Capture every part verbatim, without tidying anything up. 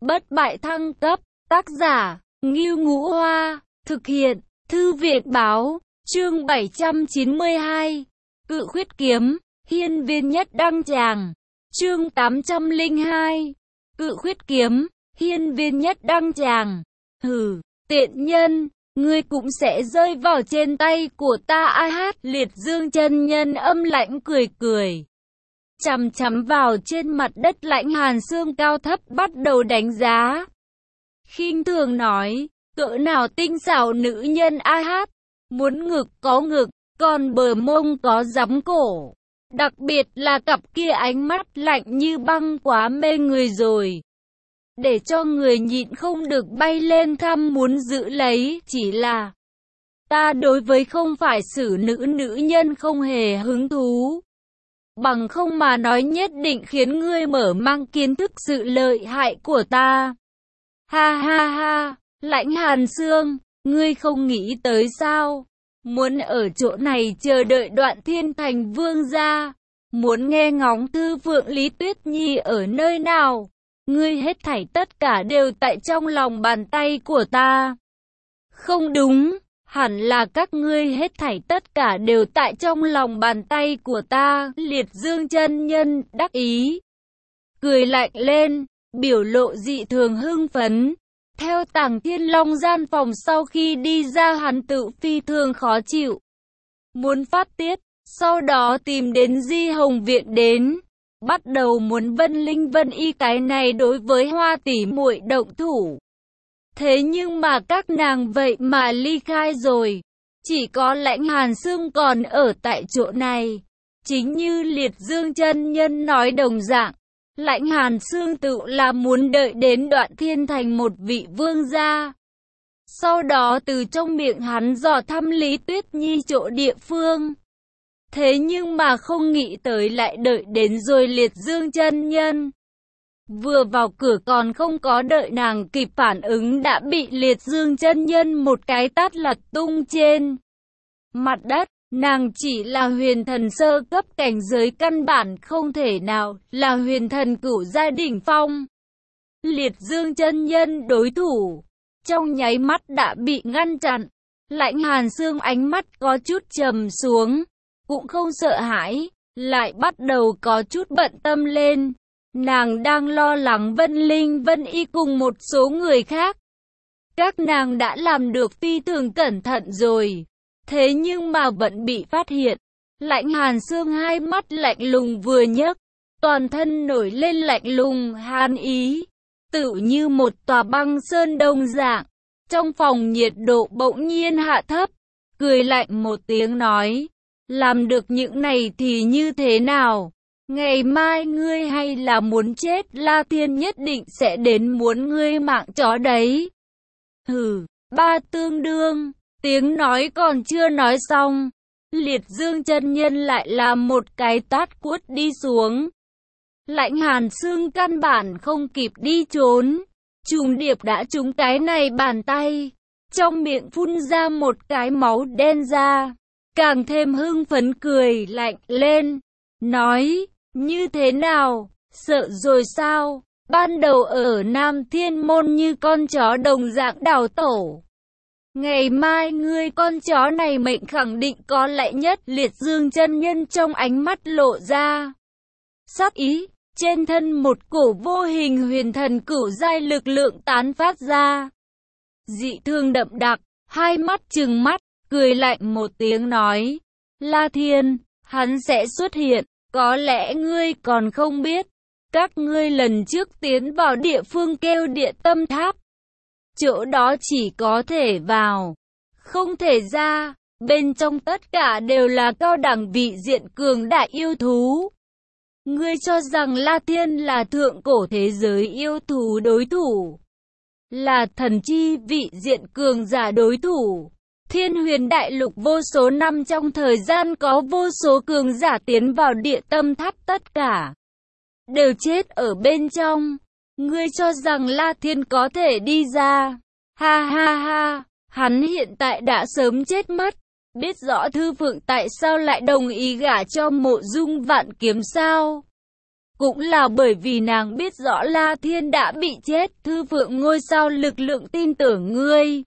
bất bại thăng cấp, tác giả, Ngưu Ngũ Hoa, thực hiện, Thư viện Báo, chương bảy trăm chín mươi hai, Cự Khuyết Kiếm, hiên viên nhất đăng tràng, chương tám trăm lẻ hai, Cự Khuyết Kiếm, hiên viên nhất đăng tràng, hừ, tiện nhân, ngươi cũng sẽ rơi vào trên tay của ta. Ai hát liệt dương chân nhân âm lãnh cười cười, chằm chằm vào trên mặt đất lãnh hàn xương cao thấp bắt đầu đánh giá. Khinh thường nói, cỡ nào tinh xảo nữ nhân. Ai hát, muốn ngực có ngực, còn bờ mông có giắm cổ. Đặc biệt là cặp kia ánh mắt lạnh như băng quá mê người rồi, để cho người nhịn không được bay lên thăm muốn giữ lấy. Chỉ là ta đối với không phải xử nữ nữ nhân không hề hứng thú, bằng không mà nói nhất định khiến ngươi mở mang kiến thức sự lợi hại của ta. Ha ha ha, lãnh hàn xương, ngươi không nghĩ tới sao? Muốn ở chỗ này chờ đợi Đoạn Thiên Thành vương gia, muốn nghe ngóng Thư Phượng Lý Tuyết Nhi ở nơi nào? Ngươi hết thảy tất cả đều tại trong lòng bàn tay của ta. Không đúng, hẳn là các ngươi hết thảy tất cả đều tại trong lòng bàn tay của ta. Liệt dương chân nhân đắc ý, cười lạnh lên, biểu lộ dị thường hưng phấn. Theo Tàng Thiên Long gian phòng sau khi đi ra, hắn tự phi thường khó chịu, muốn phát tiết, sau đó tìm đến Di Hồng Viện đến, bắt đầu muốn Vân Linh Vân Y cái này đối với Hoa tỷ muội động thủ. Thế nhưng mà các nàng vậy mà ly khai rồi, chỉ có lãnh hàn xương còn ở tại chỗ này. Chính như liệt dương chân nhân nói đồng dạng, lãnh hàn xương tự là muốn đợi đến Đoạn Thiên Thành một vị vương gia, sau đó từ trong miệng hắn dò thăm Lý Tuyết Nhi chỗ địa phương. Thế nhưng mà không nghĩ tới lại đợi đến rồi liệt dương chân nhân. Vừa vào cửa còn không có đợi nàng kịp phản ứng đã bị liệt dương chân nhân một cái tát lật tung trên mặt đất. Nàng chỉ là huyền thần sơ cấp cảnh giới, căn bản không thể nào là huyền thần cửu giai đỉnh phong. Liệt dương chân nhân đối thủ trong nháy mắt đã bị ngăn chặn. Lãnh hàn xương ánh mắt có chút trầm xuống, cũng không sợ hãi, lại bắt đầu có chút bận tâm lên. Nàng đang lo lắng Vân Linh Vân Y cùng một số người khác. Các nàng đã làm được phi thường cẩn thận rồi, thế nhưng mà vẫn bị phát hiện. Lãnh hàn xương hai mắt lạnh lùng vừa nhấc, toàn thân nổi lên lạnh lùng hàn ý, tựu như một tòa băng sơn đông dạng. Trong phòng nhiệt độ bỗng nhiên hạ thấp, cười lạnh một tiếng nói, làm được những này thì như thế nào? Ngày mai ngươi hay là muốn chết? La Thiên nhất định sẽ đến muốn ngươi mạng chó đấy. Hừ, ba tương đương. Tiếng nói còn chưa nói xong, liệt dương chân nhân lại làm một cái tát quất đi xuống. Lãnh hàn xương căn bản không kịp đi trốn, trùng điệp đã trúng cái này bàn tay, trong miệng phun ra một cái máu đen ra, càng thêm hưng phấn cười lạnh lên, nói, như thế nào, sợ rồi sao? Ban đầu ở Nam Thiên Môn như con chó đồng dạng đào tổ, ngày mai ngươi con chó này mệnh khẳng định có lẽ nhất. Liệt dương chân nhân trong ánh mắt lộ ra sắc ý, trên thân một cổ vô hình huyền thần cửu giai lực lượng tán phát ra, dị thường đậm đặc. Hai mắt trừng mắt, cười lạnh một tiếng nói, La Thiên, hắn sẽ xuất hiện, có lẽ ngươi còn không biết, các ngươi lần trước tiến vào địa phương kêu Địa Tâm Tháp, chỗ đó chỉ có thể vào, không thể ra, bên trong tất cả đều là cao đẳng vị diện cường đại yêu thú. Ngươi cho rằng La Thiên là thượng cổ thế giới yêu thú đối thủ, là thần chi vị diện cường giả đối thủ? Thiên Huyền Đại Lục vô số năm trong thời gian có vô số cường giả tiến vào Địa Tâm Tháp, tất cả đều chết ở bên trong. Ngươi cho rằng La Thiên có thể đi ra? Ha ha ha, hắn hiện tại đã sớm chết mất. Biết rõ Thư Phượng tại sao lại đồng ý gả cho Mộ Dung Vạn Kiếm sao? Cũng là bởi vì nàng biết rõ La Thiên đã bị chết, Thư Phượng ngôi sao lực lượng tin tưởng ngươi.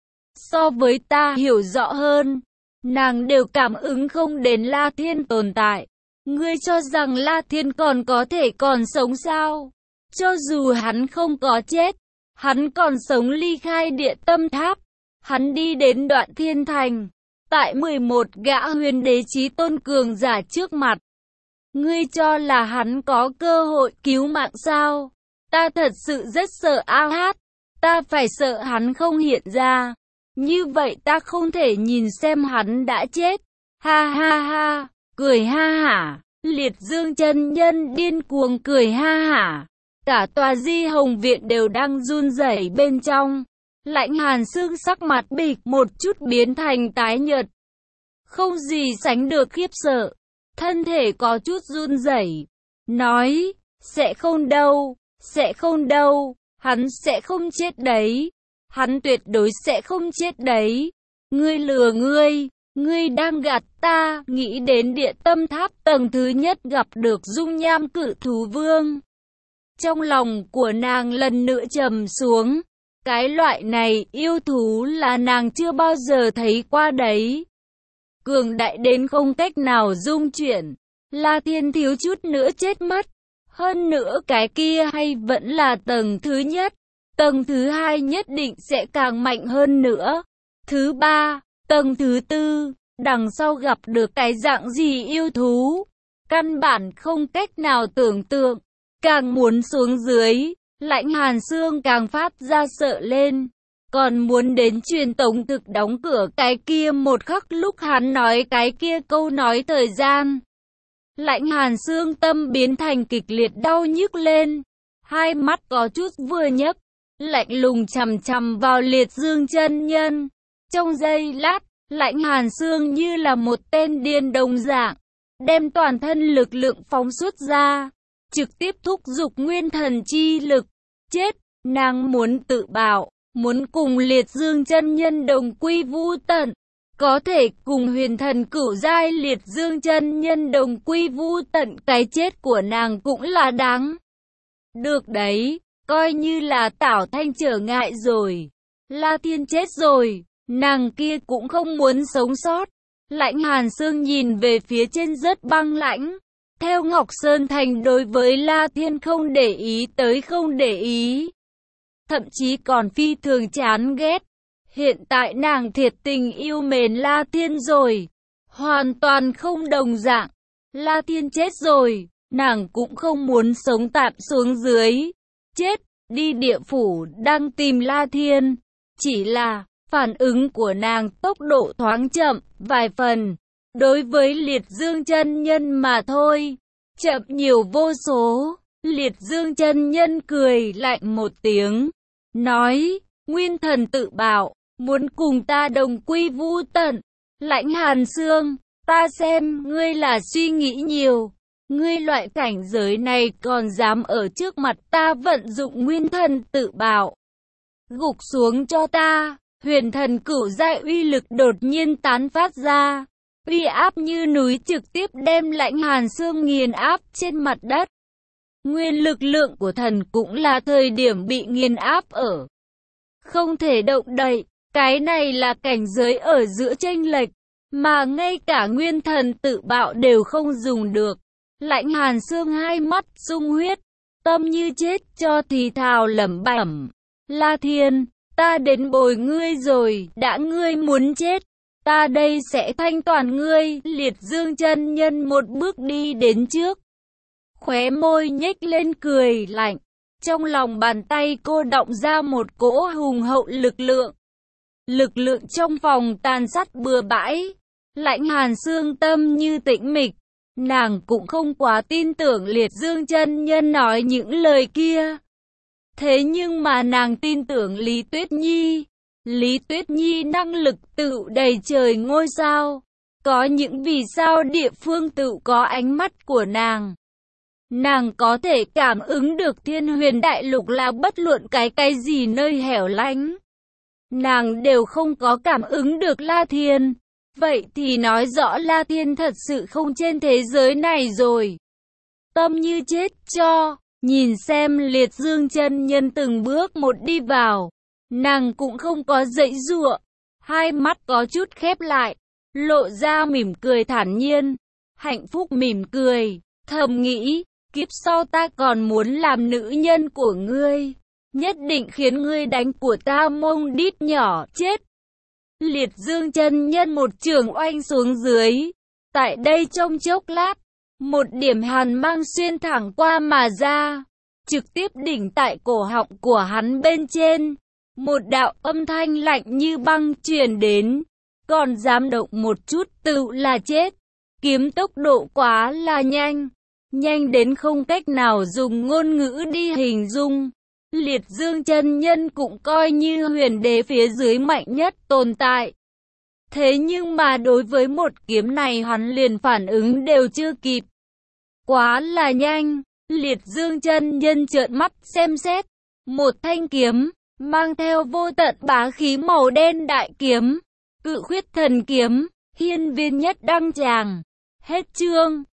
So với ta hiểu rõ hơn, nàng đều cảm ứng không đến La Thiên tồn tại. Ngươi cho rằng La Thiên còn có thể còn sống sao? Cho dù hắn không có chết, hắn còn sống ly khai Địa Tâm Tháp. Hắn đi đến Đoạn Thiên Thành, tại mười một gã huyền đế chí tôn cường giả trước mặt. Ngươi cho là hắn có cơ hội cứu mạng sao? Ta thật sự rất sợ A Hát. Ta phải sợ hắn không hiện ra. Như vậy ta không thể nhìn xem hắn đã chết. Ha ha ha, cười ha hả. Liệt Dương chân nhân điên cuồng cười ha hả. Cả tòa Di Hồng Viện đều đang run rẩy bên trong. Lãnh Hàn Sương sắc mặt bịch một chút biến thành tái nhợt. Không gì sánh được khiếp sợ. Thân thể có chút run rẩy. Nói, sẽ không đâu, sẽ không đâu. Hắn sẽ không chết đấy. Hắn tuyệt đối sẽ không chết đấy. Ngươi lừa ngươi, ngươi đang gạt ta. Nghĩ đến Địa Tâm Tháp tầng thứ nhất gặp được dung nham cự thú vương. Trong lòng của nàng lần nữa trầm xuống. Cái loại này yêu thú là nàng chưa bao giờ thấy qua đấy. Cường đại đến không cách nào dung chuyển. La Thiên thiếu chút nữa chết mất. Hơn nữa cái kia hay vẫn là tầng thứ nhất. Tầng thứ hai nhất định sẽ càng mạnh hơn nữa. Thứ ba, tầng thứ tư, đằng sau gặp được cái dạng gì yêu thú. Căn bản không cách nào tưởng tượng. Càng muốn xuống dưới, Lãnh Hàn Sương càng phát ra sợ lên. Còn muốn đến truyền tống thực đóng cửa cái kia một khắc lúc hắn nói cái kia câu nói thời gian. Lãnh Hàn Sương tâm biến thành kịch liệt đau nhức lên. Hai mắt có chút vừa nhấc, lạnh lùng chằm chằm vào Liệt Dương chân nhân. Trong giây lát, Lãnh Hàn Sương như là một tên điên đồng dạng, đem toàn thân lực lượng phóng xuất ra, trực tiếp thúc giục nguyên thần chi lực. Chết, nàng muốn tự bạo, muốn cùng Liệt Dương chân nhân đồng quy vu tận. Có thể cùng huyền thần cửu giai Liệt Dương chân nhân đồng quy vu tận, cái chết của nàng cũng là đáng. Được đấy, coi như là Tảo Thanh trở ngại rồi. La Thiên chết rồi, nàng kia cũng không muốn sống sót. Lãnh Hàn Sương nhìn về phía trên rất băng lãnh. Theo Ngọc Sơn Thành đối với La Thiên không để ý tới không để ý. Thậm chí còn phi thường chán ghét. Hiện tại nàng thiệt tình yêu mến La Thiên rồi. Hoàn toàn không đồng dạng. La Thiên chết rồi, nàng cũng không muốn sống tạm xuống dưới. Chết, đi địa phủ đang tìm La Thiên. Chỉ là, phản ứng của nàng tốc độ thoáng chậm, vài phần. Đối với Liệt Dương chân nhân mà thôi. Chậm nhiều vô số. Liệt Dương chân nhân cười lạnh một tiếng. Nói, nguyên thần tự bảo, muốn cùng ta đồng quy vu tận. Lãnh Hàn Sương, ta xem ngươi là suy nghĩ nhiều. Ngươi loại cảnh giới này còn dám ở trước mặt ta vận dụng nguyên thần tự bảo. Gục xuống cho ta. Huyền thần cửu giai uy lực đột nhiên tán phát ra. Uy áp như núi trực tiếp đem Lãnh Hàn Sương nghiền áp trên mặt đất. Nguyên lực lượng của thần cũng là thời điểm bị nghiền áp ở. Không thể động đậy. Cái này là cảnh giới ở giữa chênh lệch. Mà ngay cả nguyên thần tự bạo đều không dùng được. Lãnh Hàn Sương hai mắt sung huyết. Tâm như chết cho thì thào lẩm bẩm. La Thiên, ta đến bồi ngươi rồi. Đã ngươi muốn chết, ta đây sẽ thanh toàn ngươi. Liệt Dương chân nhân một bước đi đến trước. Khóe môi nhếch lên cười lạnh. Trong lòng bàn tay cô động ra một cỗ hùng hậu lực lượng. Lực lượng trong phòng tàn sát bừa bãi. Lãnh Hàn Sương tâm như tĩnh mịch. Nàng cũng không quá tin tưởng Liệt Dương chân nhân nói những lời kia. Thế nhưng mà nàng tin tưởng Lý Tuyết Nhi. Lý Tuyết Nhi năng lực tự đầy trời ngôi sao. Có những vì sao địa phương tự có ánh mắt của nàng. Nàng có thể cảm ứng được Thiên Huyền Đại Lục là bất luận cái cái gì nơi hẻo lánh. Nàng đều không có cảm ứng được La Thiên. Vậy thì nói rõ La Thiên thật sự không trên thế giới này rồi. tâm như chết cho. Nhìn xem Liệt Dương chân nhân từng bước một đi vào, nàng cũng không có giãy giụa, hai mắt có chút khép lại, lộ ra mỉm cười thản nhiên, hạnh phúc mỉm cười, thầm nghĩ, kiếp sau ta còn muốn làm nữ nhân của ngươi, nhất định khiến ngươi đánh của ta mông đít nhỏ chết. Liệt Dương chân nhân một trường oanh xuống dưới, tại đây trong chốc lát, một điểm hàn mang xuyên thẳng qua mà ra, trực tiếp đỉnh tại cổ họng của hắn bên trên. Một đạo âm thanh lạnh như băng truyền đến, còn dám động một chút tự là chết. Kiếm tốc độ quá là nhanh, nhanh đến không cách nào dùng ngôn ngữ đi hình dung. Liệt Dương chân nhân cũng coi như huyền đế phía dưới mạnh nhất tồn tại. Thế nhưng mà đối với một kiếm này hắn liền phản ứng đều chưa kịp. Quá là nhanh, Liệt Dương chân nhân trợn mắt xem xét, một thanh kiếm, mang theo vô tận bá khí màu đen đại kiếm, Cự Khuyết Thần Kiếm, hiên viên nhất đăng tràng. Hết chương.